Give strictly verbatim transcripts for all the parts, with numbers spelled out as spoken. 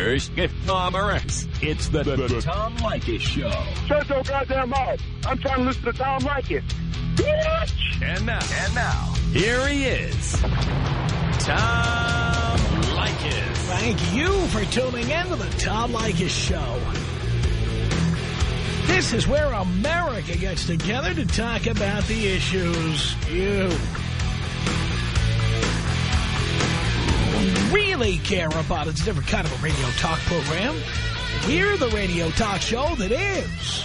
Here's Tom Rex. It's the, the, the Tom Leykis Show. Shut your goddamn mouth. I'm trying to listen to Tom Leykis. Bitch! And now, and now, here he is, Tom Leykis. Thank you for tuning in to the Tom Leykis Show. This is where America gets together to talk about the issues you really care about. It's a different kind of a radio talk program. We're the radio talk show that is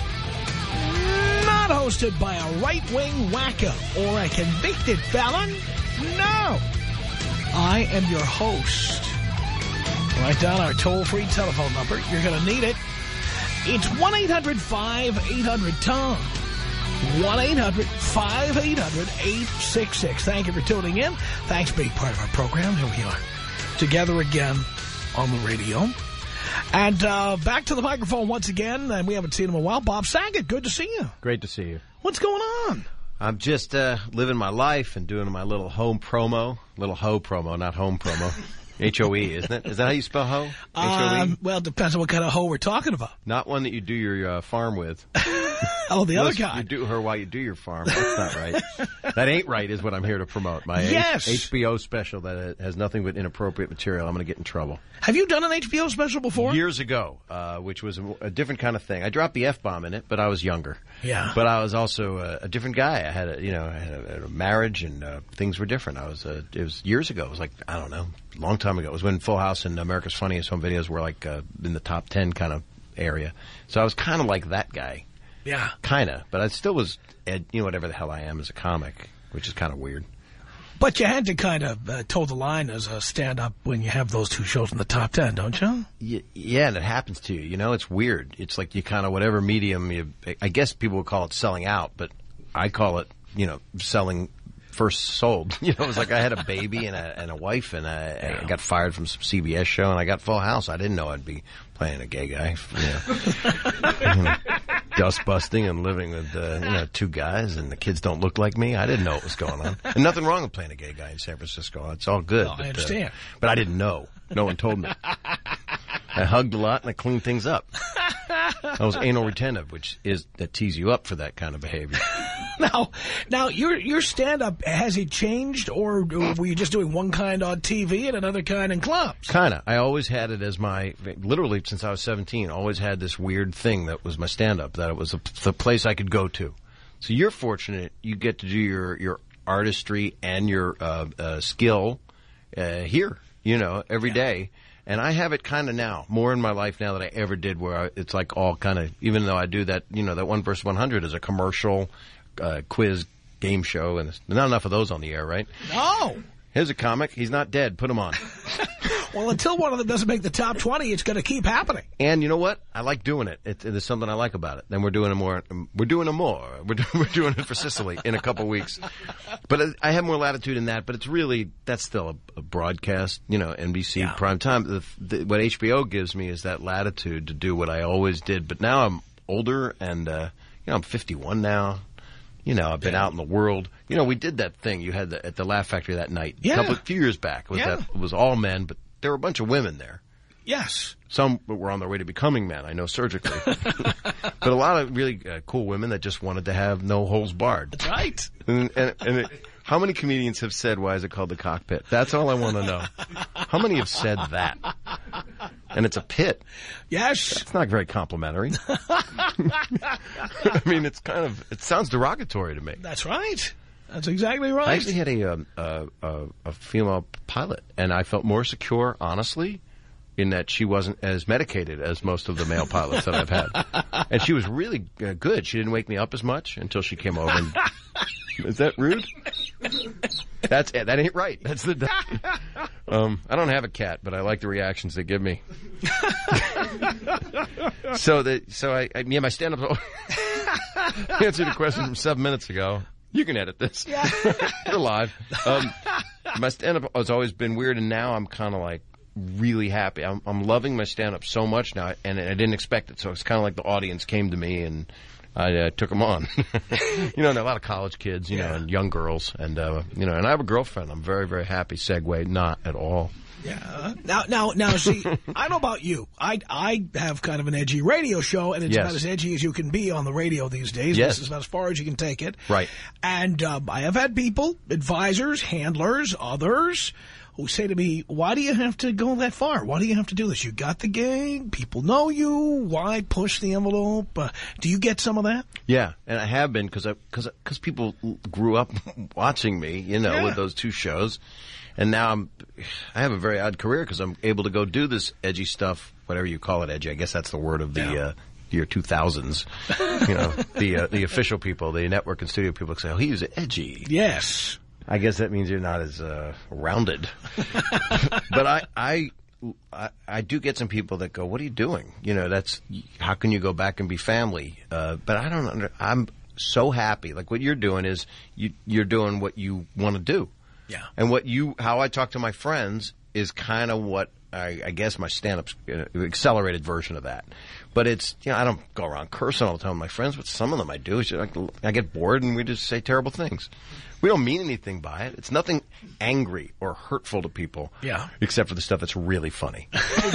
not hosted by a right-wing wacko or a convicted felon. No. I am your host. Write down our toll-free telephone number. You're going to need it. It's one eight hundred five eight hundred Tom. one eight hundred five eight hundred eight six six. Thank you for tuning in. Thanks for being part of our program. Here we are, together again on the radio. And uh, back to the microphone once again, and we haven't seen him in a while. Bob Saget, good to see you. Great to see you. What's going on? I'm just uh, living my life and doing my little home promo. Little hoe promo, not home promo. H O E, isn't it? Is that how you spell hoe? H O E? Um, well, it depends on what kind of hoe we're talking about. Not one that you do your uh, farm with. Oh, the Unless other guy. You do her while you do your farm. That's not right. That ain't right is what I'm here to promote. My yes. H- HBO special that has nothing but inappropriate material. I'm going to get in trouble. Have you done an H B O special before? Years ago, uh, which was a, a different kind of thing. I dropped the F-bomb in it, but I was younger. Yeah. But I was also a, a different guy. I had a, you know, I had a, had a marriage and uh, things were different. I was, uh, it was years ago. It was like, I don't know, a long time ago. It was when Full House and America's Funniest Home Videos were like uh, in the top ten kind of area. So I was kind of like that guy. Yeah. Kind of. But I still was, you know, whatever the hell I am as a comic, which is kind of weird. But you had to kind of uh, toe the line as a stand-up when you have those two shows in the top ten, don't you? Y- yeah, and it happens to you. You know, it's weird. It's like you kind of, whatever medium you, I guess people would call it selling out, but I call it, you know, selling first sold. You know, it was like I had a baby and a, and a wife, and I, yeah. I got fired from some C B S show, and I got Full House. I didn't know I'd be playing a gay guy. You know, you know, dust busting and living with uh, you know two guys, and the kids don't look like me. I didn't know what was going on. And nothing wring with playing a gay guy in San Francisco. It's all good. No, but, I understand. Uh, but I didn't know. No one told me. I hugged a lot and I cleaned things up. I was anal retentive, which is that tees you up for that kind of behavior. Now, now your your stand-up, has it changed, or were you just doing one kind on T V and another kind in clubs? Kind of. I always had it as my, literally since I was seventeen, always had this weird thing that was my stand-up, that it was a, the place I could go to. So you're fortunate you get to do your, your artistry and your uh, uh, skill uh, here, you know, every yeah. day. And I have it kind of now, more in my life now than I ever did, where I, it's like all kind of, even though I do that, you know, that one versus one hundred is a commercial uh, quiz game show, and there's not enough of those on the air, right? No. Here's a comic. He's not dead. Put him on. Well, until one of them doesn't make the top twenty, it's going to keep happening. And you know what? I like doing it. it. There's something I like about it. Then we're doing it more. We're doing it more. We're, do, we're doing it for Sicily in a couple weeks. But I have more latitude in that. But it's really, that's still a, a broadcast, you know, N B C yeah. prime time. The, the, what H B O gives me is that latitude to do what I always did. But now I'm older, and uh, you know, I'm fifty-one now. You know, I've been yeah. out in the world. You know, we did that thing you had the, at the Laugh Factory that night yeah. a couple, few years back. Was yeah. that it was all men, but there were a bunch of women there. Yes. Some were on their way to becoming men, I know, surgically. But a lot of really uh, cool women that just wanted to have no holes barred. That's right. And, and, and it, how many comedians have said, why is it called the cockpit? That's all I want to know. How many have said that? And it's a pit. Yes. It's not very complimentary. I mean, it's kind of, it sounds derogatory to me. That's right. That's exactly right. I actually had a, um, a, a, a female pilot, and I felt more secure, honestly, in that she wasn't as medicated as most of the male pilots that I've had. And she was really uh, good. She didn't wake me up as much until she came over. And, is that rude? That's that ain't right. That's the. Um, I don't have a cat, but I like the reactions they give me. so the so I, I yeah my stand up answered a question from seven minutes ago. You can edit this. Yeah. You're live. Um, my stand up has always been weird, and now I'm kind of like really happy. I'm, I'm loving my stand up so much now, and I didn't expect it. So it's kind of like the audience came to me and I uh, took them on. You know, and a lot of college kids, you yeah. know, and young girls, and uh, you know, and I have a girlfriend. I'm very, very happy. Segue, not at all. Yeah. Now, now, now, see, I know about you. I I have kind of an edgy radio show, and it's Yes. about as edgy as you can be on the radio these days. Yes. This is about as far as you can take it. Right. And um, I have had people, advisors, handlers, others, who say to me, why do you have to go that far? Why do you have to do this? You got the gig. People know you. Why push the envelope? Uh, do you get some of that? Yeah, and I have been because because because people grew up watching me, you know, Yeah. with those two shows, and now I'm I have a very odd career because I'm able to go do this edgy stuff, whatever you call it, edgy. I guess that's the word of the Yeah. uh, year two thousands. You know, the uh, the official people, the network and studio people say, "Oh, he's edgy." Yes. I guess that means you're not as uh, rounded. But I, I, I, I do get some people that go, "What are you doing? You know, that's how can you go back and be family?" Uh, but I don't. Under, I'm so happy. Like what you're doing is you, you're doing what you want to do. Yeah. And what you, how I talk to my friends is kind of what I, I guess my stand-up's uh, accelerated version of that. But it's, you know, I don't go around cursing all the time with my friends, but some of them I do. It's just like, I get bored and we just say terrible things. We don't mean anything by it. It's nothing angry or hurtful to people. Yeah. Except for the stuff that's really funny.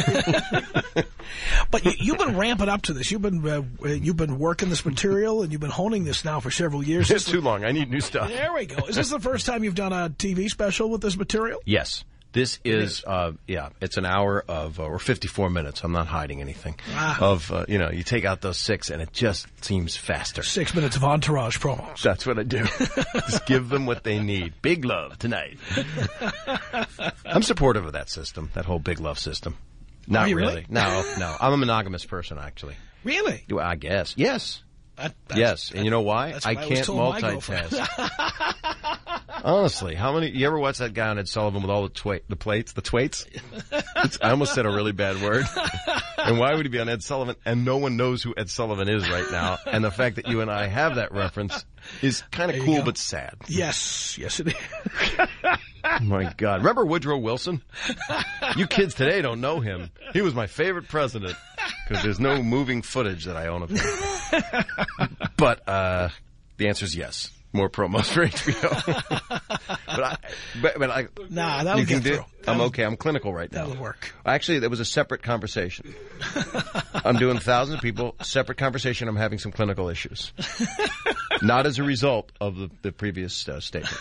But you, you've been ramping up to this. You've been uh, you've been working this material, and you've been honing this now for several years. It's too long. I need new stuff. There we go. Is this the first time you've done a T V special with this material? Yes. This is, uh, yeah, it's an hour of, uh, or fifty-four minutes. I'm not hiding anything. Wow. Of, uh, you know, you take out those six and it just seems faster. Six minutes of entourage promos. That's what I do. Just give them what they need. Big love tonight. I'm supportive of that system, that whole big love system. Not Are you really. really? No, no. I'm a monogamous person, actually. Really? Well, I guess. Yes. That, that's, Yes. And you know why? that's I what I was can't told my girlfriend. multitask. Honestly, how many? You ever watch that guy on Ed Sullivan with all the twa- the plates, the twaits? It's, I almost said a really bad word. And why would he be on Ed Sullivan? And no one knows who Ed Sullivan is right now. And the fact that you and I have that reference is kind of There you cool go. but sad. Yes. Yes, it is. Oh my God! Remember Woodrow Wilson? You kids today don't know him. He was my favorite president because there's no moving footage that I own of him. But uh, the answer is yes. More promos for H B O. but I, but, but I, Nah, that'll you can get do. through. I'm That'll- okay. I'm clinical right now. That'll work. Actually, there was a separate conversation. I'm doing thousands of people. Separate conversation. I'm having some clinical issues. Not as a result of the, the previous uh, statement.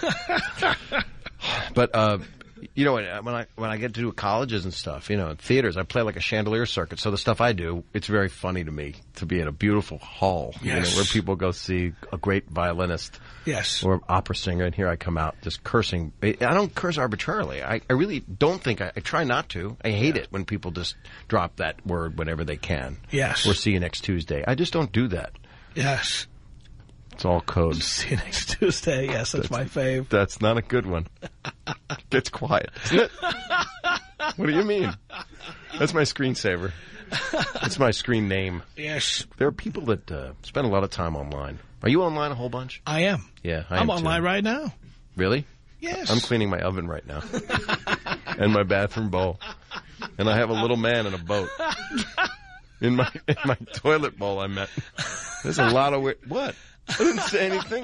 But uh, you know, when I when I get to do colleges and stuff, you know, theaters, I play like a chandelier circuit. So the stuff I do, it's very funny to me to be in a beautiful hall, you know, Yes. where people go see a great violinist Yes. or opera singer, and here I come out just cursing. I don't curse arbitrarily. I, I really don't think I, I try not to. I hate it when people just drop that word whenever they can. Yes. Or see you next Tuesday. I just don't do that. Yes. It's all code. See you next Tuesday. Yes, that's, my fave. That's not a good one. Gets quiet, isn't it? What do you mean? That's my screensaver. That's my screen name. Yes, There are people that uh, spend a lot of time online. Are you online a whole bunch? I am. Yeah, I I'm am online too. right now. Really? Yes. I'm cleaning my oven right now. And my bathroom bowl. And I have a little man in a boat. In my in my toilet bowl I met. There's a lot of weird... What? I didn't say anything.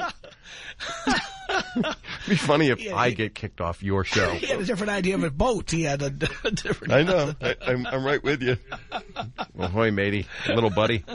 It'd be funny if Yeah, I he- get kicked off your show. He had a different idea of a boat. He had a, a different... I know. I, I'm, I'm right with you. Ahoy, matey. Little buddy.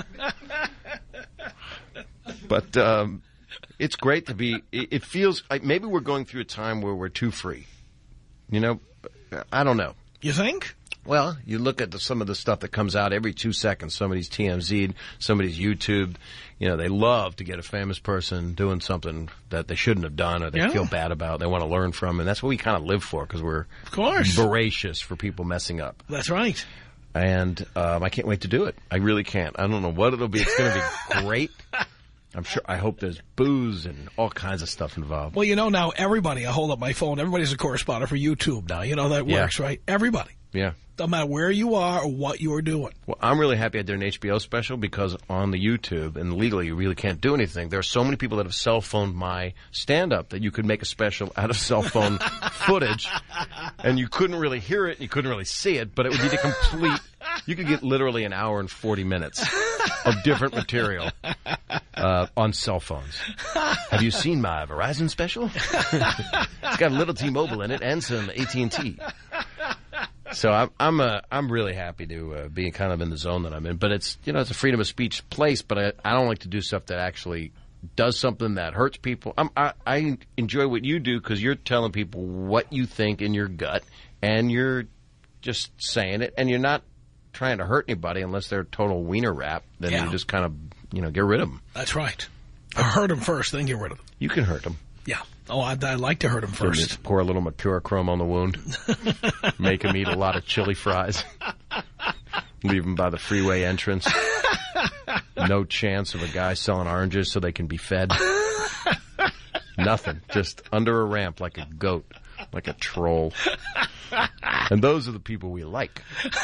But um, it's great to be... It, it feels like maybe we're going through a time where we're too free. You know? I don't know. You think? Well, you look at the, some of the stuff that comes out every two seconds. Somebody's T M Z'd, somebody's YouTubed. You know, they love to get a famous person doing something that they shouldn't have done or they Yeah. feel bad about. They want to learn from. And that's what we kind of live for because we're Of course. voracious for people messing up. That's right. And um, I can't wait to do it. I really can't. I don't know what it'll be. It's going to be great. I'm sure. I hope there's booze and all kinds of stuff involved. Well, you know now everybody, I hold up my phone, everybody's a correspondent for YouTube now. You know that Yeah. works, right? Everybody. Yeah. No matter where you are or what you are doing. Well, I'm really happy I did an H B O special because on the YouTube, and legally you really can't do anything, there are so many people that have cell phoned my stand-up that you could make a special out of cell phone footage, and you couldn't really hear it, and you couldn't really see it, but it would be the complete... You could get literally an hour and forty minutes of different material uh, on cell phones. Have you seen my Verizon special? It's got a little T-Mobile in it and some A T and T. So I'm I'm uh, I'm really happy to uh, be kind of in the zone that I'm in. But it's you know it's a freedom of speech place. But I I don't like to do stuff that actually does something that hurts people. I'm, I I enjoy what you do because you're telling people what you think in your gut, and you're just saying it, and you're not trying to hurt anybody unless they're a total wiener rap. Then Yeah. you just kind of you know get rid of them. That's right. I hurt him first, then get rid of him. You can hurt them. Yeah. Oh, I'd, I'd like to hurt him first. Just pour a little mercurochrome on the wound. Make him eat a lot of chili fries. Leave him by the freeway entrance. No chance of a guy selling oranges so they can be fed. Nothing. Just under a ramp like a goat, like a troll. And those are the people we like.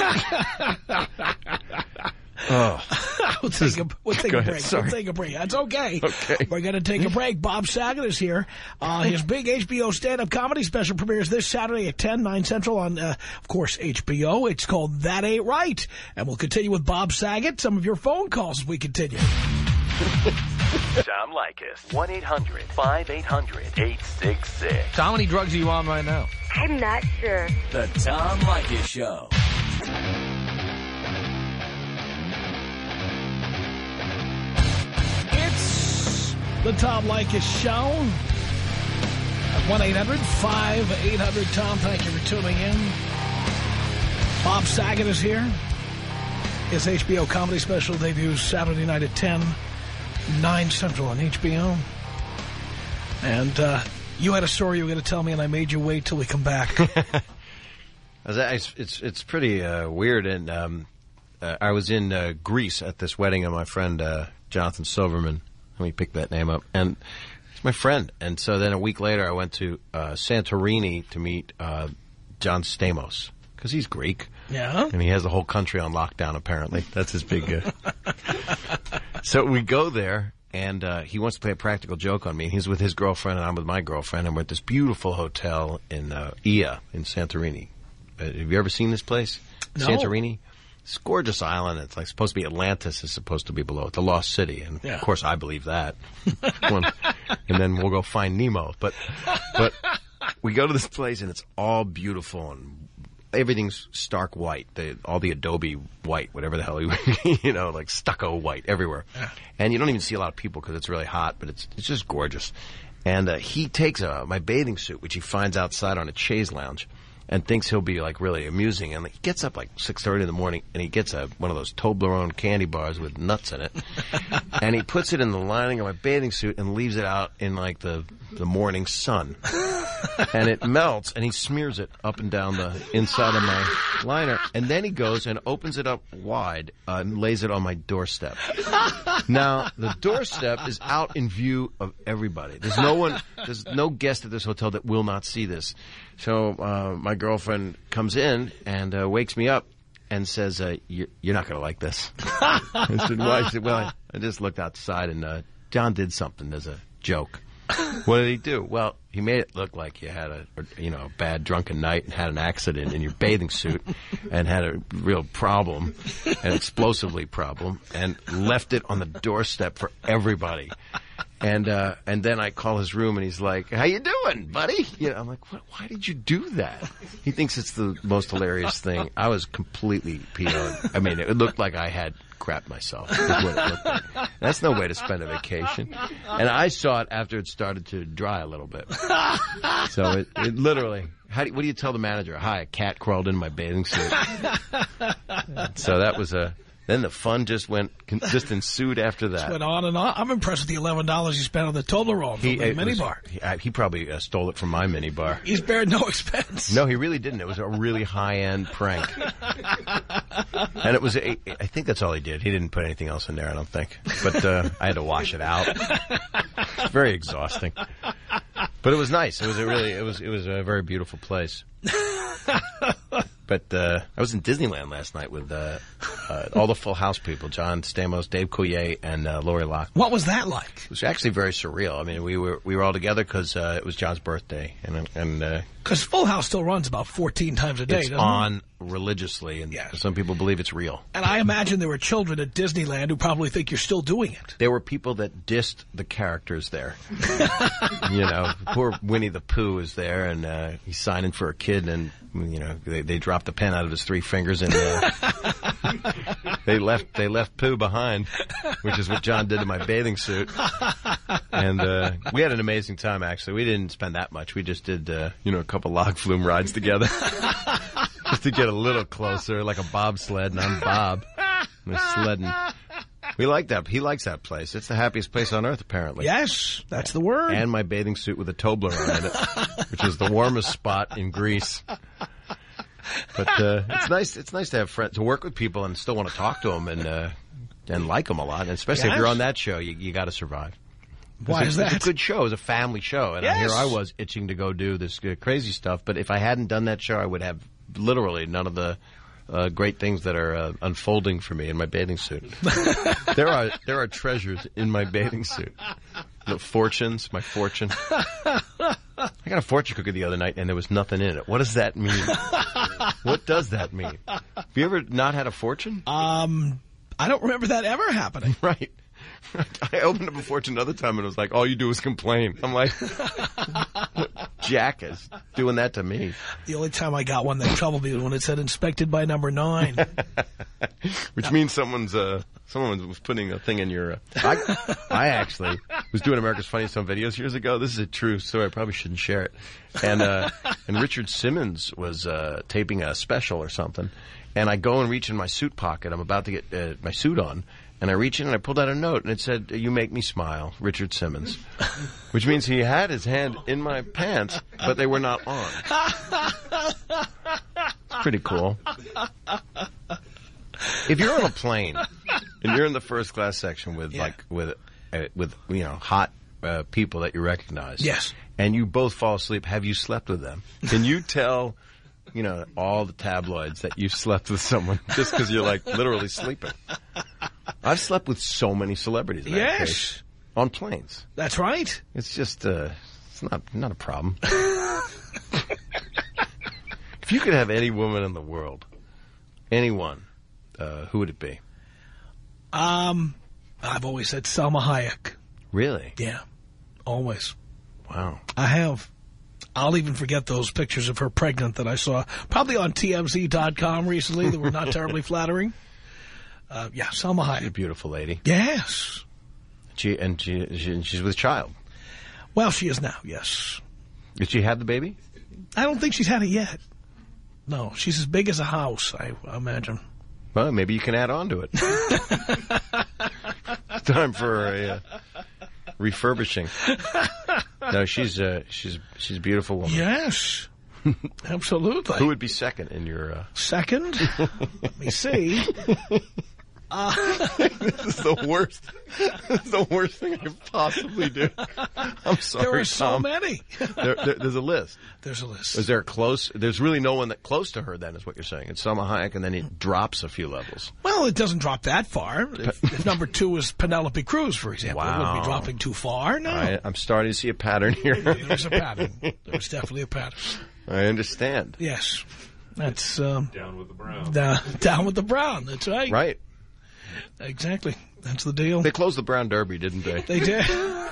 Oh. We'll take a, we'll take Go a ahead, break. sorry. We'll take a break. That's okay. Okay. We're going to take a break. Bob Saget is here. Uh, his big H B O stand-up comedy special premieres this Saturday at ten, nine Central on, uh, of course, H B O. It's called That Ain't Right. And we'll continue with Bob Saget. Some of your phone calls as we continue. Tom Leykis. one eight hundred five eight hundred eight six six. How many drugs are you on right now? I'm not sure. The Tom Leykis Show. It's the Tom Leykis Show. At one eight hundred five eight hundred Tom. Thank you for tuning in. Bob Saget is here. His H B O comedy special debuts Saturday night at ten, nine Central on H B O. And uh, you had a story you were going to tell me, and I made you wait till we come back. It's it's, it's pretty uh, weird, and um, uh, I was in uh, Greece at this wedding of my friend uh, Jonathan Silverman. Let me pick that name up, and it's my friend. And so then a week later, I went to uh, Santorini to meet uh, John Stamos because he's Greek. Yeah. And he has the whole country on lockdown, apparently. That's his big... Uh... So we go there, and uh, he wants to play a practical joke on me. He's with his girlfriend, and I'm with my girlfriend, and we're at this beautiful hotel in uh, Ia in Santorini. Uh, have you ever seen this place? No. Santorini? It's a gorgeous island. It's like supposed to be Atlantis is supposed to be below it, the lost city. And, yeah. of course, I believe that. One, and then we'll go find Nemo. But but we go to this place, and it's all beautiful and everything's stark white. The, all the Adobe white, whatever the hell, you, you know, like stucco white everywhere. Yeah. And you don't even see a lot of people because it's really hot, but it's it's just gorgeous. And uh, he takes uh, my bathing suit, which he finds outside on a chaise lounge, and thinks he'll be like really amusing. And he gets up like six thirty in the morning, and he gets a one of those Toblerone candy bars with nuts in it, and he puts it in the lining of my bathing suit and leaves it out in like the the morning sun. And it melts, and he smears it up and down the inside of my liner. And then he goes and opens it up wide uh, and lays it on my doorstep. Now, the doorstep is out in view of everybody. There's no one, there's no guest at this hotel that will not see this. So uh, my girlfriend comes in and uh, wakes me up and says, uh, you're, you're not going to like this. I said, why? She said, well, I, I just looked outside, and uh, John did something as a joke. What did he do? Well, he made it look like you had a, you know, a bad drunken night and had an accident in your bathing suit and had a real problem, an explosively problem, and left it on the doorstep for everybody. And uh, and then I call his room, and he's like, "How you doing, buddy?" You know, I'm like, what, "Why did you do that?" He thinks it's the most hilarious thing. I was completely P O'd. I mean, it looked like I had crap myself. Is what it looked like. That's no way to spend a vacation. And I saw it after it started to dry a little bit. So it, it literally. How do you, what do you tell the manager? Hi, a cat crawled in my bathing suit. So that was a. Then the fun just went, just ensued after that. Just went on and on. I'm impressed with the eleven dollars you spent on the Toblerone from the minibar. He, uh, he probably uh, stole it from my minibar. He spared no expense. No, he really didn't. It was a really high-end prank. And it was, a, I think that's all he did. He didn't put anything else in there, I don't think. But uh, I had to wash it out. It's very exhausting. But it was nice. It was a really, it was, it was a very beautiful place. But uh, I was in Disneyland last night with uh, uh, all the Full House people, John Stamos, Dave Coulier, and uh, Lori Loughlin. What was that like? It was actually very surreal. I mean, we were we were all together because uh, it was John's birthday, and and uh, Because Full House still runs about fourteen times a day, It's doesn't on religiously, and Yeah. some people believe it's real. it? And I imagine there were children at Disneyland who probably think you're still doing it. There were people that dissed the characters there. You know, poor Winnie the Pooh is there, and uh, he's signing for a kid, and, you know, they, they dropped the pen out of his three fingers, and uh, they left they left Pooh behind, which is what John did to my bathing suit. And uh, we had an amazing time, actually. We didn't spend that much. We just did, uh, you know, a couple log flume rides together. Just to get a little closer, like a bobsled, and I'm Bob. We're sledding. We like that. He likes that place. It's the happiest place on earth, apparently. Yes, that's the word. And my bathing suit with a Toblerone in it, which is the warmest spot in Greece. But uh, it's nice. It's nice to have friends, to work with people and still want to talk to them and uh, and like them a lot. And especially Yes. if you're on that show, you, you got to survive. Why it's, is that? It's a good show. It's a family show. And Yes. here I was itching to go do this uh, crazy stuff. But if I hadn't done that show, I would have literally none of the uh, great things that are uh, unfolding for me in my bathing suit. there are there are treasures in my bathing suit. The fortunes, my fortune. I got a fortune cookie the other night, and there was nothing in it. What does that mean? What does that mean? Have you ever not had a fortune? Um, I don't remember that ever happening. Right. I opened up a fortune another time, and it was like, all you do is complain. I'm like, Jack is doing that to me. The only time I got one that troubled me was when it said inspected by number nine. Which means someone's uh, someone was putting a thing in your. Uh, I, I actually was doing America's Funniest Home Videos years ago. This is a true story. I probably shouldn't share it. And uh, and Richard Simmons was uh, taping a special or something. And I go and reach in my suit pocket. I'm about to get uh, my suit on. And I reach in and I pulled out a note, and it said, "You make me smile, Richard Simmons." Which means he had his hand in my pants, but they were not on. It's pretty cool. If you're on a plane and you're in the first class section with Yeah. like with uh, with you know hot uh, people that you recognize, Yes. and you both fall asleep, have you slept with them? Can you tell, you know, all the tabloids that you slept with someone just because you're like literally sleeping? I've slept with so many celebrities in that Yes. case, on planes. That's right. It's just uh, it's not not a problem. If you could have any woman in the world, anyone, uh, who would it be? Um, I've always said Salma Hayek. Really? Yeah, always. Wow. I have. I'll even forget those pictures of her pregnant that I saw, probably on T M Z dot com recently, that were not terribly flattering. Uh, yeah, Salma She's a Hayek. beautiful lady. Yes. She and she, she she's with child. Well, she is now, yes. Did she have the baby? I don't think she's had it yet. No, she's as big as a house, I imagine. Well, maybe you can add on to it. Time for a uh, refurbishing. No, she's uh, she's she's a beautiful woman. Yes. Absolutely. Who would be second in your? Uh... Second? Let me see. This is the worst. This is the worst thing I could possibly do. I'm sorry, There are so Tom. many. There, there, there's a list. There's a list. Is there a close? There's really no one that close to her. Then is what you're saying. It's Salma Hayek, and then it drops a few levels. Well, it doesn't drop that far. If, if number two is Penelope Cruz, for example, it wouldn't Wow. be dropping too far. No. I, I'm starting to see a pattern here. There's a pattern. There's definitely a pattern. I understand. Yes. That's um, Down with the brown. down, down with the brown. That's right. Right. Exactly. That's the deal. They closed the Brown Derby, didn't they? They did.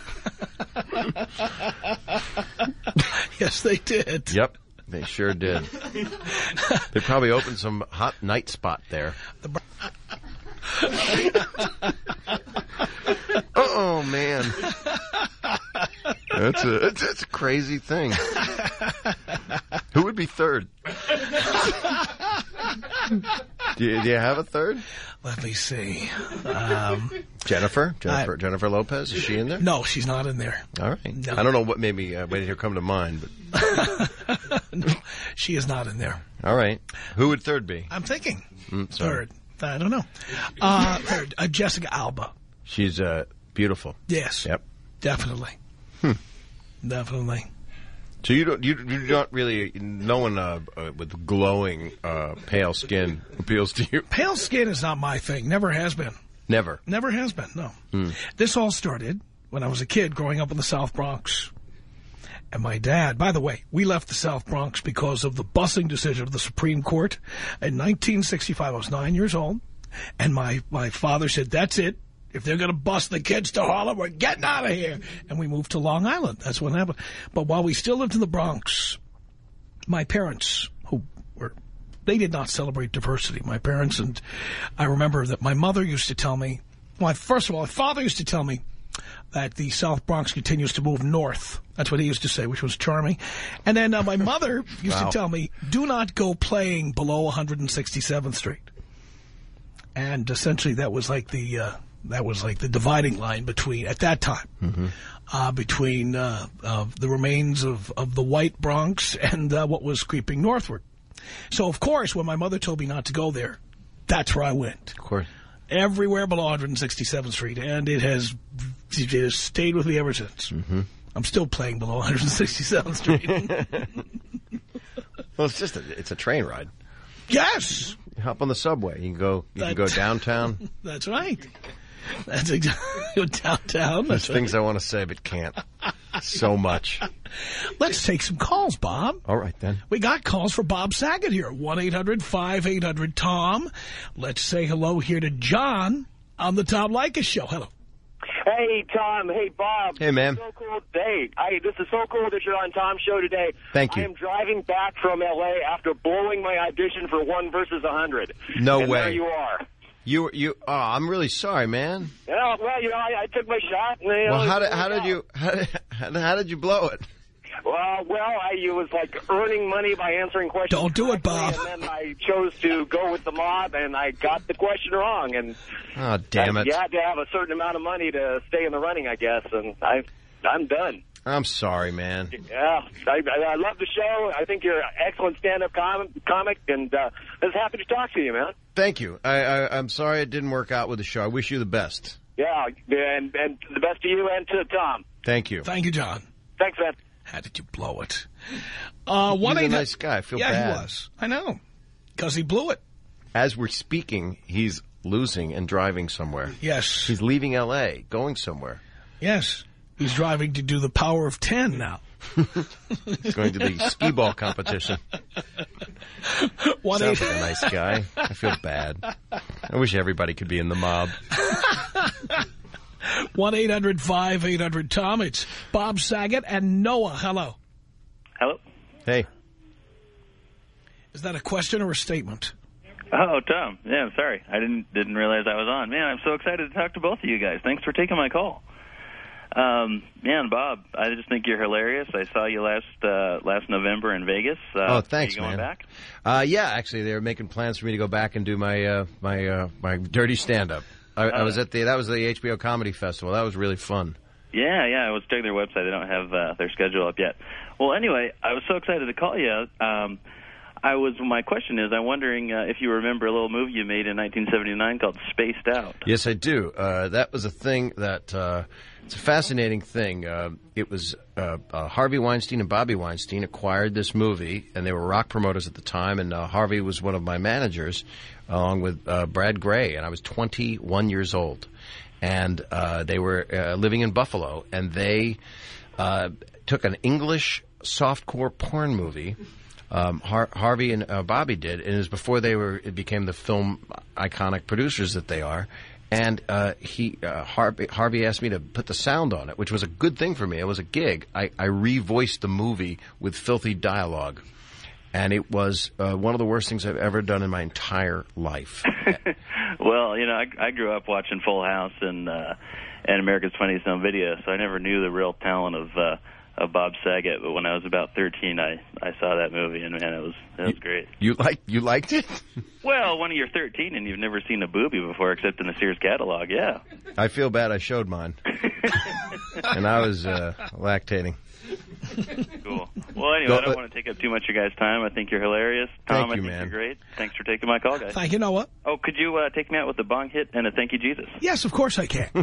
Yes, they did. Yep. They sure did. They probably opened some hot night spot there. Oh man, that's a that's, that's a crazy thing. Who would be third? do, you, do you have a third? Let me see. Um, Jennifer, Jennifer, I- Jennifer Lopez. Is she in there? no, she's not in there. All right. No. I don't know what made me uh, made her come to mind, but No, she is not in there. all right. Who would third be? I'm thinking. Mm, sorry. Third. I don't know. Uh, third, uh, Jessica Alba. She's uh, beautiful. Yes. Yep. Definitely. Hmm. Definitely. So you don't, you, you don't really, no one uh, uh, with glowing, uh, pale skin appeals to you? Pale skin is not my thing. Never has been. Never. Never has been, no. Hmm. This all started when I was a kid growing up in the South Bronx. And my dad, by the way, we left the South Bronx because of the busing decision of the Supreme Court. In nineteen sixty-five, I was nine years old, and my, my father said, that's it. If they're going to bus the kids to Harlem, we're getting out of here. And we moved to Long Island. That's what happened. But while we still lived in the Bronx, my parents, who were, they did not celebrate diversity. My parents, and I remember that my mother used to tell me, well, first of all, my father used to tell me that the South Bronx continues to move north. That's what he used to say, which was charming. And then uh, my mother used wow. to tell me, do not go playing below one hundred sixty-seventh Street. And essentially that was like the... Uh, That was like the dividing line between, at that time, mm-hmm. uh, between uh, uh, the remains of, of the white Bronx and uh, what was creeping northward. So, of course, when my mother told me not to go there, that's where I went. Of course. Everywhere below one hundred sixty-seventh Street, and it has, it has stayed with me ever since. Mm-hmm. I'm still playing below one hundred sixty-seventh Street. Well, it's just a, it's a train ride. Yes. You hop on the subway. You can go, you can go downtown. That's right. That's exactly downtown. There's That's things right. I want to say but can't. So much. Let's take some calls, Bob. All right, then. We got calls for Bob Saget here. one eight hundred five eight hundred Tom. Let's say hello here to John on the Tom Leykis Show. Hello. Hey, Tom. Hey, Bob. Hey, man. So cool today. I, this is so cool that you're on Tom's show today. Thank you. I am driving back from L A after blowing my audition for One versus a Hundred. No and way. There you are. You, you, oh, I'm really sorry, man. Yeah, well, you know, I, I took my shot. And, you know, well, how did, how did you, how did, how did you blow it? Well, well, I was like earning money by answering questions. Don't do it, Bob. And then I chose to go with the mob, and I got the question wrong. And oh, damn it! You had to have a certain amount of money to stay in the running, I guess. And I, I'm done. I'm sorry, man. Yeah, I, I love the show. I think you're an excellent stand-up com comic, and uh, I was happy to talk to you, man. Thank you. I, I, I'm sorry it didn't work out with the show. I wish you the best. Yeah, and, and the best to you and to Tom. Thank you. Thank you, John. Thanks, man. How did you blow it? Uh, He's a nice guy. I feel yeah, bad. Yeah, he was. I know. Because he blew it. As we're speaking, he's losing and driving somewhere. Yes. He's leaving L A, going somewhere. Yes. He's driving to do the Power of Ten now. He's going to the skee-ball competition. One Sounds like a nice guy. I feel bad. I wish everybody could be in the mob. one eight hundred five eight hundred Tom. It's Bob Saget and Noah. Hello. Hello. Hey. Is that a question or a statement? Oh, Tom. Yeah, I'm sorry. I didn't didn't realize I was on. Man, I'm so excited to talk to both of you guys. Thanks for taking my call. Um, man, Bob, I just think you're hilarious. I saw you last uh, last November in Vegas. Uh, oh, thanks, are you going man. Back? Uh, yeah, actually, they were making plans for me to go back and do my uh, my uh, my dirty stand-up. I, uh, I was at the that was the H B O Comedy Festival. That was really fun. Yeah, yeah. I was checking their website. They don't have uh, their schedule up yet. Well, anyway, I was so excited to call you. Um, I was. My question is, I'm wondering uh, if you remember a little movie you made in nineteen seventy-nine called Spaced Out. Yes, I do. Uh, that was a thing that. Uh, It's a fascinating thing. Uh, it was uh, uh, Harvey Weinstein and Bobby Weinstein acquired this movie, and they were rock promoters at the time, and uh, Harvey was one of my managers, along with uh, Brad Gray, and I was twenty-one years old. And uh, they were uh, living in Buffalo, and they uh, took an English softcore porn movie. Um, Har Harvey and uh, Bobby did, and it was before they were it became the film iconic producers that they are. And uh, he uh, Harvey, Harvey asked me to put the sound on it, which was a good thing for me. It was a gig. I, I revoiced the movie with filthy dialogue, and it was uh, one of the worst things I've ever done in my entire life. Well, you know, I, I grew up watching Full House and uh, and America's Funniest Home Video, so I never knew the real talent of uh, of Bob Saget. But when I was about thirteen, I, I saw that movie, and man, it was it was you, great. You liked you liked it? Well, when you're thirteen and you've never seen a boobie before except in the Sears catalog, yeah. I feel bad I showed mine. And I was uh, lactating. Cool. Well, anyway, Go, I don't uh, want to take up too much of your guys' time. I think you're hilarious. Tom, Thank you, I think man. you're great. Thanks for taking my call, guys. Thank you, Noah. Oh, could you uh, take me out with a bong hit and a thank you, Jesus? Yes, of course I can.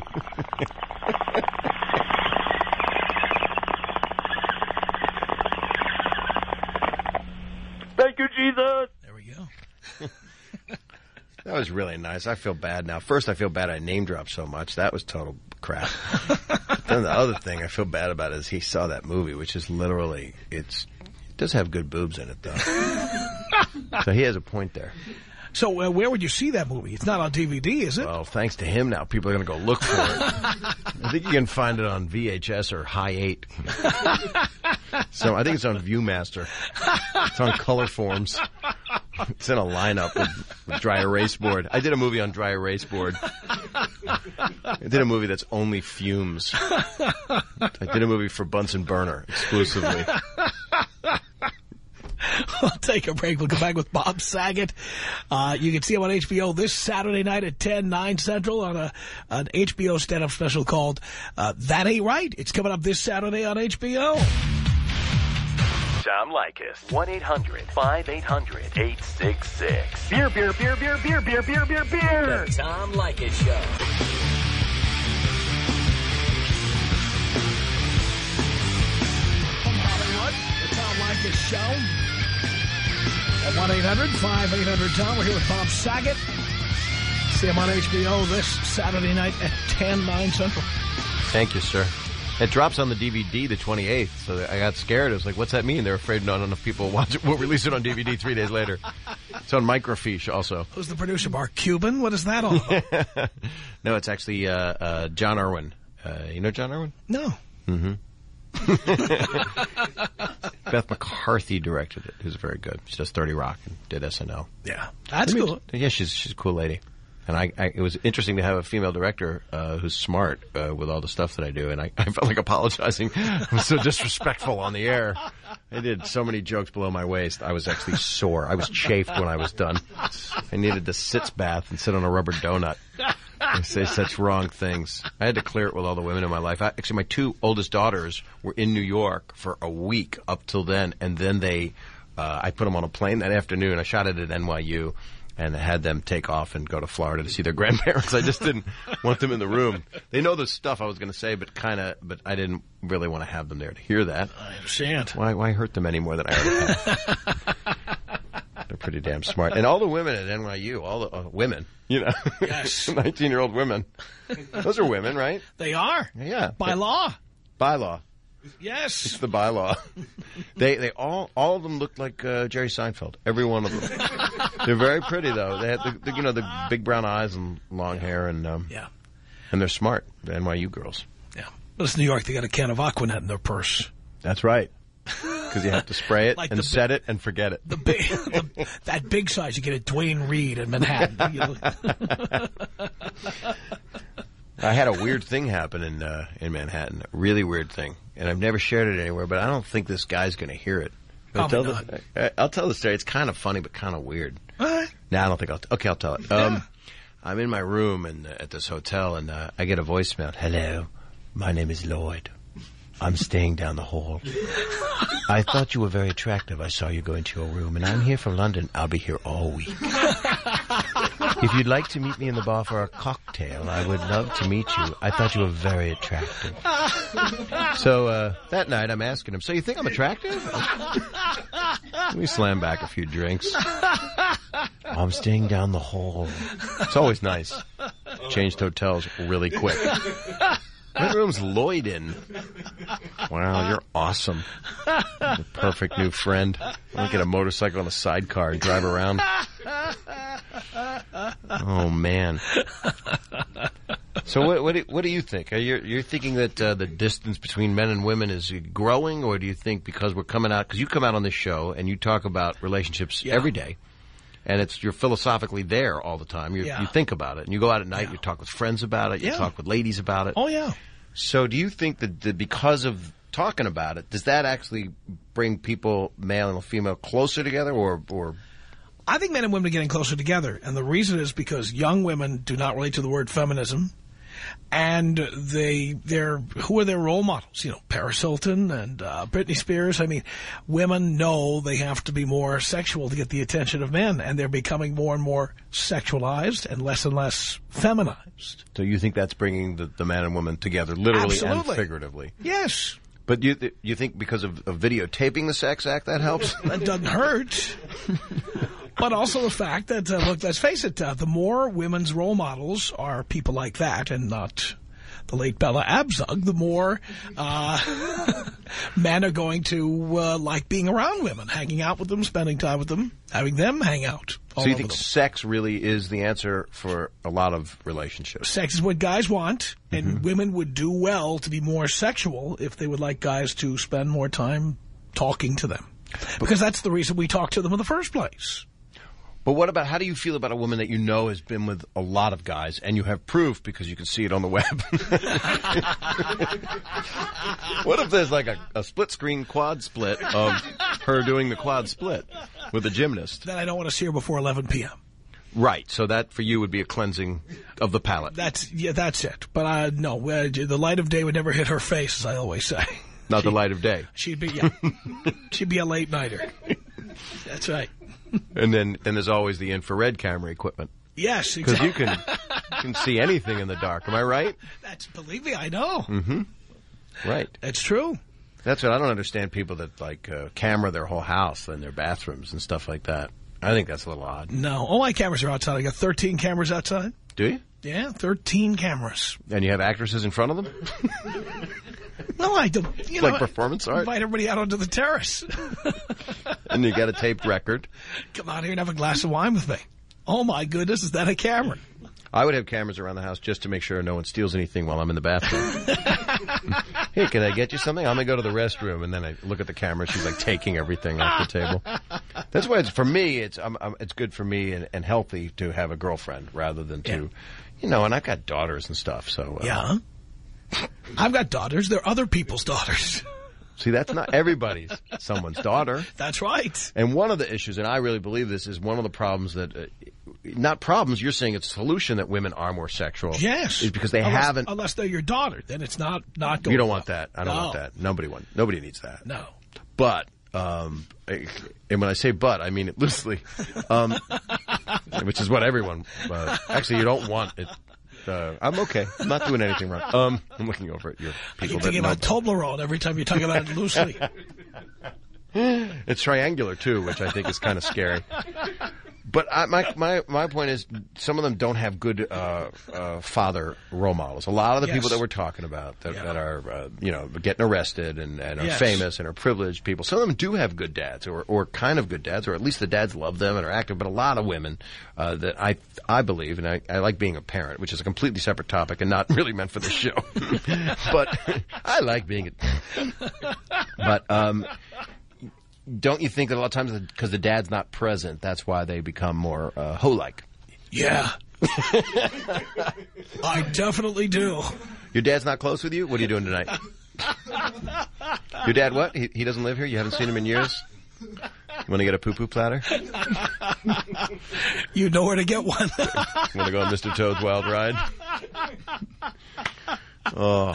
Thank you, Jesus. There we go. That was really nice. I feel bad now. First, I feel bad I name dropped so much. That was total crap. Then the other thing I feel bad about is he saw that movie, which is literally, it's, it does have good boobs in it, though. So he has a point there. So uh, where would you see that movie? It's not on D V D, is it? Well, thanks to him now, people are going to go look for it. I think you can find it on V H S or High eight. So I think it's on Viewmaster. It's on Color Forms. It's in a lineup with, with dry erase board. I did a movie on dry erase board. I did a movie that's only fumes. I did a movie for Bunsen Burner exclusively. We'll take a break. We'll come back with Bob Saget. Uh, you can see him on H B O this Saturday night at ten, nine Central on a, an H B O stand-up special called uh, That Ain't Right. It's coming up this Saturday on H B O. Tom Leykis. one eight hundred five eight hundred eight six six. Beer, beer, beer, beer, beer, beer, beer, beer, beer. The Tom Leykis Show. From Hollywood, the Tom Leykis Show. At one eight hundred five eight hundred Tom. We're here with Bob Saget. See him on H B O this Saturday night at ten, nine Central. Thank you, sir. It drops on the D V D the twenty-eighth, so I got scared. I was like, what's that mean? They're afraid not enough people will watch it. We'll release it on D V D three days later. It's on microfiche also. Who's the producer? Mark Cuban? What is that all about? No, it's actually uh, uh, John Irwin. Uh, you know John Irwin? No. Mm-hmm. Beth McCarthy directed it. Who's very good. She does thirty Rock and did S N L. Yeah, that's I mean, cool. Yeah, she's she's a cool lady. And I, I it was interesting to have a female director uh, who's smart uh, with all the stuff that I do. And I, I felt like apologizing. I was so disrespectful on the air. I did so many jokes below my waist. I was actually sore. I was chafed when I was done. I needed the sitz bath and sit on a rubber donut. I say such wrong things. I had to clear it with all the women in my life. I, actually, my two oldest daughters were in New York for a week up till then, and then they, uh, I put them on a plane that afternoon. I shot it at N Y U, and I had them take off and go to Florida to see their grandparents. I just didn't want them in the room. They know the stuff I was going to say, but kind of, but I didn't really want to have them there to hear that. I understand. Why, why hurt them any more than I already have? They're pretty damn smart. And all the women at N Y U, all the uh, women, you know, yes, nineteen-year-old women. Those are women, right? They are. Yeah. By law. By law. Yes. It's the bylaw. They they all all of them look like uh, Jerry Seinfeld. Every one of them. They're very pretty though. They have the, the you know the big brown eyes and long hair and um, yeah, and they're smart. The N Y U girls. Yeah. But it's New York. They got a can of Aquanet in their purse. That's right. Because you have to spray it like and set it and forget it. The big, the, that big size you get at Duane Reade in Manhattan. I had a weird thing happen in uh, in Manhattan. A really weird thing. And I've never shared it anywhere, but I don't think this guy's going to hear it. I'll tell, the, I'll tell the story. It's kind of funny, but kind of weird. What? No, I don't think I'll... T- okay, I'll tell it. Um, yeah. I'm in my room and uh, at this hotel, and uh, I get a voicemail. Hello, my name is Lloyd. I'm staying down the hall. I thought you were very attractive. I saw you go into your room, and I'm here from London. I'll be here all week. If you'd like to meet me in the bar for a cocktail, I would love to meet you. I thought you were very attractive. So uh, that night, I'm asking him, so you think I'm attractive? We slam back a few drinks. I'm staying down the hall. It's always nice. Changed hotels really quick. What room's Lloyd in? Wow, you're awesome. You're a perfect new friend. I'll get a motorcycle and a sidecar and drive around. Oh, man. So what, what, do, what do you think? Are you, you're thinking that uh, the distance between men and women is growing, or do you think because we're coming out, because you come out on this show and you talk about relationships yeah. every day, and it's you're philosophically there all the time. You, yeah. you think about it, and you go out at night, yeah. you talk with friends about it, you yeah. talk with ladies about it. Oh, yeah. So do you think that, that because of talking about it, does that actually bring people, male and female, closer together, or... or I think men and women are getting closer together, and the reason is because young women do not relate to the word feminism, and they, they're, who are their role models? You know, Paris Hilton and uh, Britney Spears. I mean, women know they have to be more sexual to get the attention of men, and they're becoming more and more sexualized and less and less feminized. So you think that's bringing the, the man and woman together, literally Absolutely. and figuratively? Yes. But you you think because of, of videotaping the sex act that helps? That doesn't hurt. But also the fact that, uh, look, let's face it, uh, the more women's role models are people like that and not the late Bella Abzug, the more uh, men are going to uh, like being around women, hanging out with them, spending time with them, having them hang out. So you think them. Sex really is the answer for a lot of relationships? Sex is what guys want, and mm-hmm. women would do well to be more sexual if they would like guys to spend more time talking to them. Because that's the reason we talk to them in the first place. But what about, how do you feel about a woman that you know has been with a lot of guys, and you have proof because you can see it on the web? What if there's like a, a split-screen quad split of her doing the quad split with a gymnast? Then I don't want to see her before eleven p.m. Right, so that for you would be a cleansing of the palate. That's yeah, that's it. But uh, no, uh, the light of day would never hit her face, as I always say. Not she, the light of day. She'd be yeah, she'd be a late nighter. That's right. And then, then there's always the infrared camera equipment. Yes, exactly. Because you can, you can see anything in the dark. Am I right? That's, believe me, I know. Mm-hmm. Right. That's true. That's what I don't understand. People that like uh, camera their whole house and their bathrooms and stuff like that. I think that's a little odd. No, all my cameras are outside. I got thirteen cameras outside. Do you? Yeah, thirteen cameras. And you have actresses in front of them? No, I don't. You know, like performance art? Invite everybody out onto the terrace. And you got a taped record. Come out here and have a glass of wine with me. Oh, my goodness, is that a camera? I would have cameras around the house just to make sure no one steals anything while I'm in the bathroom. Hey, can I get you something? I'm going to go to the restroom, and then I look at the camera. She's, like, taking everything off the table. That's why it's, for me, it's I'm, I'm, it's good for me and, and healthy to have a girlfriend rather than to, yeah. you know, and I've got daughters and stuff. So uh, yeah. I've got daughters. They're other people's daughters. See, that's not everybody's someone's daughter. That's right. And one of the issues, and I really believe this, is one of the problems that, uh, not problems, you're saying it's a solution that women are more sexual. Yes. Is because they unless, haven't. Unless they're your daughter, then it's not, not going You don't well. want that. I don't no. want that. Nobody want, Nobody needs that. No. But, um, and when I say but, I mean it loosely, um, which is what everyone, uh, actually you don't want it. Uh, I'm okay. I'm not doing anything wrong. Um, I'm looking over at your people. I keep thinking about Toblerone every time you talk about it loosely. It's triangular, too, which I think is kind of scary. But I, my my my point is, some of them don't have good uh, uh, father role models. A lot of the yes. people that we're talking about that, yeah. that are, uh, you know, getting arrested and, and are yes. famous and are privileged people, some of them do have good dads or, or kind of good dads, or at least the dads love them and are active. But a lot of women uh, that I I believe, and I, I like being a parent, which is a completely separate topic and not really meant for the show. But I like being a... But... um don't you think that a lot of times, because the dad's not present, that's why they become more uh, hoe-like? Yeah. I definitely do. Your dad's not close with you? What are you doing tonight? Your dad what? He, he doesn't live here? You haven't seen him in years? You want to get a poo-poo platter? You know where to get one. Want to go on Mister Toad's Wild Ride? Oh.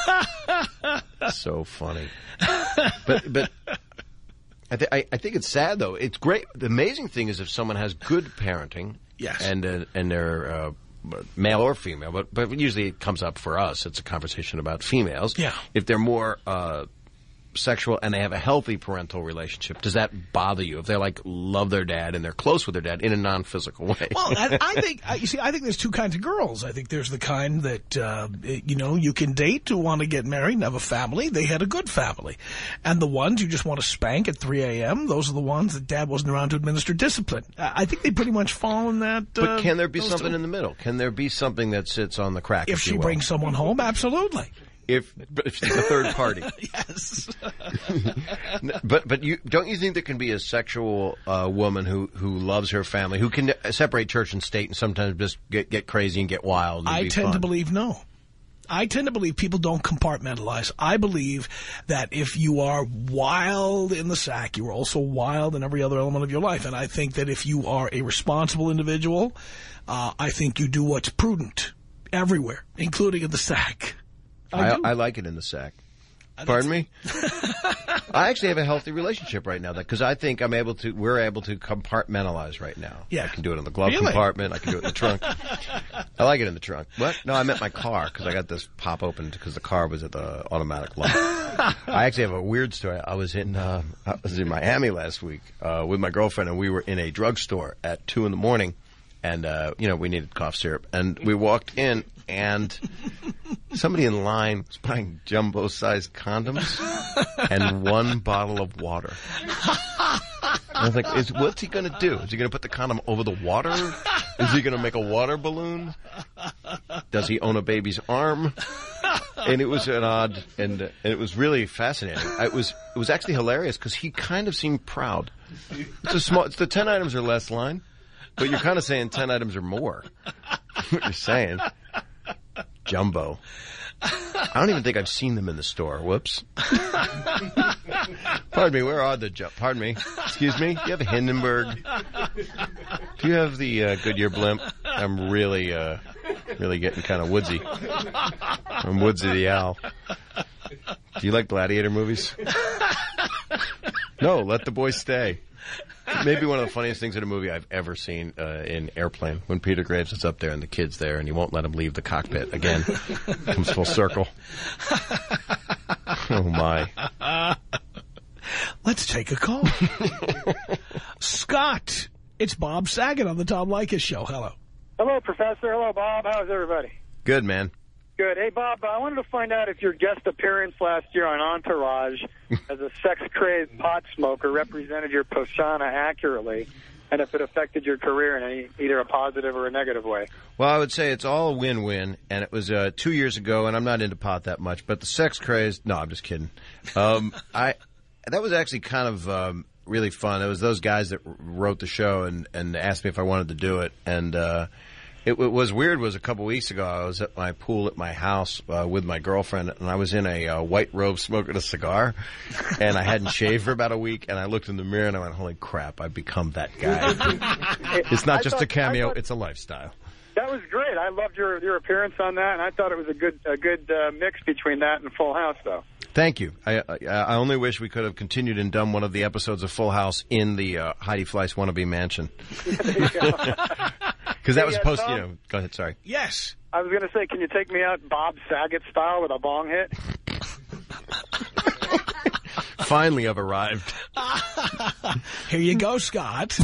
So funny. But... but I, th- I, I think it's sad, though. It's great. The amazing thing is if someone has good parenting, yes, and uh, and they're uh, male or female, but but usually it comes up for us. It's a conversation about females. Yeah. If they're more uh, sexual and they have a healthy parental relationship, does that bother you? If they like love their dad and they're close with their dad in a non-physical way? Well, I, I think I, you see. I think there's two kinds of girls. I think there's the kind that uh, you know you can date who want to get married and have a family. They had a good family, and the ones you just want to spank at three a.m. Those are the ones that dad wasn't around to administer discipline. I think they pretty much fall in that. Uh, but can there be something two. in the middle? Can there be something that sits on the crack? If, if she you will? brings someone home, absolutely. If, if she's a third party. Yes. but but you don't you think there can be a sexual uh, woman who, who loves her family, who can separate church and state and sometimes just get, get crazy and get wild and I be tend fun? to believe no. I tend to believe people don't compartmentalize. I believe that if you are wild in the sack, you are also wild in every other element of your life. And I think that if you are a responsible individual, uh, I think you do what's prudent everywhere, including in the sack. I, I, I like it in the sack. Pardon me? I actually have a healthy relationship right now because I think I'm able to, we're able to compartmentalize right now. Yeah. I can do it in the glove really? compartment. I can do it in the trunk. I like it in the trunk. What? No, I meant my car because I got this pop open because the car was at the automatic lock. I actually have a weird story. I was in, uh, I was in Miami last week, uh, with my girlfriend and we were in a drugstore at two in the morning and, uh, you know, we needed cough syrup and we walked in and somebody in line was buying jumbo-sized condoms and one bottle of water. I was like, is, what's he going to do? Is he going to put the condom over the water? Is he going to make a water balloon? Does he own a baby's arm? And it was an odd, and, uh, and it was really fascinating. It was it was actually hilarious because he kind of seemed proud. It's a small, it's the ten items or less line, but you're kind of saying ten items or more. What you're saying, jumbo. I don't even think I've seen them in the store. Whoops. Pardon me, where are the jump? Pardon me. Excuse me. Do you have a Hindenburg? Do you have the uh, Goodyear blimp? I'm really, uh, really getting kind of woodsy. I'm Woodsy the Owl. Do you like gladiator movies? No, let the boy stay. Maybe one of the funniest things in a movie I've ever seen uh, in Airplane, when Peter Graves is up there and the kid's there and he won't let him leave the cockpit again. Comes full circle. Oh, my. Let's take a call. Scott, it's Bob Saget on the Tom Leykis Show. Hello. Hello, Professor. Hello, Bob. How's everybody? Good, man. Good. Hey, Bob, I wanted to find out if your guest appearance last year on Entourage as a sex-crazed pot smoker represented your persona accurately, and if it affected your career in any, either a positive or a negative way. Well, I would say it's all a win-win, and it was uh, two years ago, and I'm not into pot that much, but the sex-crazed, no, I'm just kidding. Um, I that was actually kind of um, really fun. It was those guys that wrote the show and, and asked me if I wanted to do it, and uh, it, it was weird was a couple weeks ago, I was at my pool at my house uh, with my girlfriend, and I was in a uh, white robe smoking a cigar, and I hadn't shaved for about a week, and I looked in the mirror, and I went, holy crap, I've become that guy. It's not I just thought, a cameo, thought, it's a lifestyle. That was great. I loved your your appearance on that, and I thought it was a good a good uh, mix between that and Full House, though. Thank you. I, I I only wish we could have continued and done one of the episodes of Full House in the uh, Heidi Fleiss wannabe mansion. Because that was supposed to, you know, go ahead, sorry. Yes. I was going to say, can you take me out Bob Saget style with a bong hit? Finally, I've arrived. Here you go, Scott.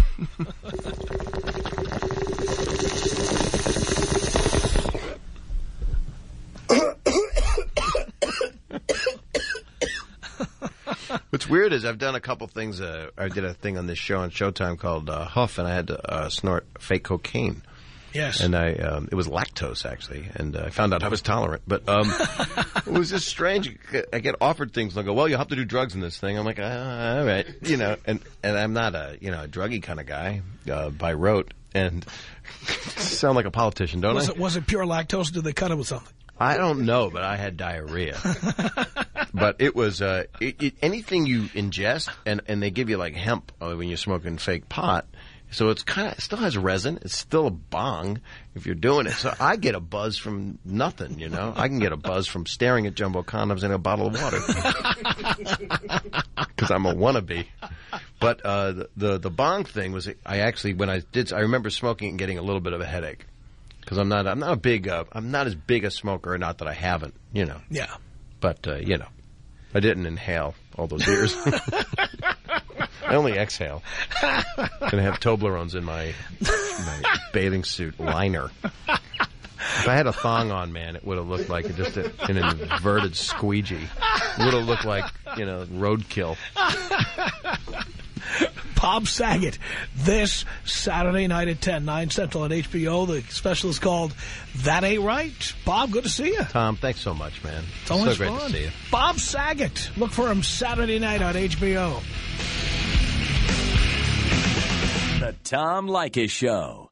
What's weird is I've done a couple things. Uh, I did a thing on this show on Showtime called uh, Huff, and I had to uh, snort fake cocaine. Yes. And I, um, it was lactose, actually, and uh, I found out I was tolerant. But um, it was just strange. I get offered things, and I go, well, you have to do drugs in this thing. I'm like, uh, all right. You know, and, and I'm not a, you know, a druggy kind of guy uh, by rote. And sound like a politician, don't was I? It, was it pure lactose, or did they cut it with something? I don't know, but I had diarrhea. But it was uh, it, it, anything you ingest, and, and they give you like hemp uh, when you're smoking fake pot. So it's kind of, it still has resin. It's still a bong if you're doing it. So I get a buzz from nothing, you know. I can get a buzz from staring at jumbo condoms and a bottle of water. Because I'm a wannabe. But uh, the, the the bong thing was, I actually, when I did, I remember smoking it and getting a little bit of a headache. Because I'm not, I'm not a big, uh, I'm not as big a smoker, not that I haven't, you know. Yeah. But, uh, you know, I didn't inhale all those years. I only exhale. And I have Toblerones in my, my bathing suit liner. If I had a thong on, man, it would have looked like just a, an inverted squeegee. It would have looked like, you know, roadkill. Bob Saget, this Saturday night at ten, nine Central on H B O. The special is called That Ain't Right. Bob, good to see you. Tom, thanks so much, man. It's always so great fun. to see you. Bob Saget. Look for him Saturday night on H B O. The Tom Leykis Show.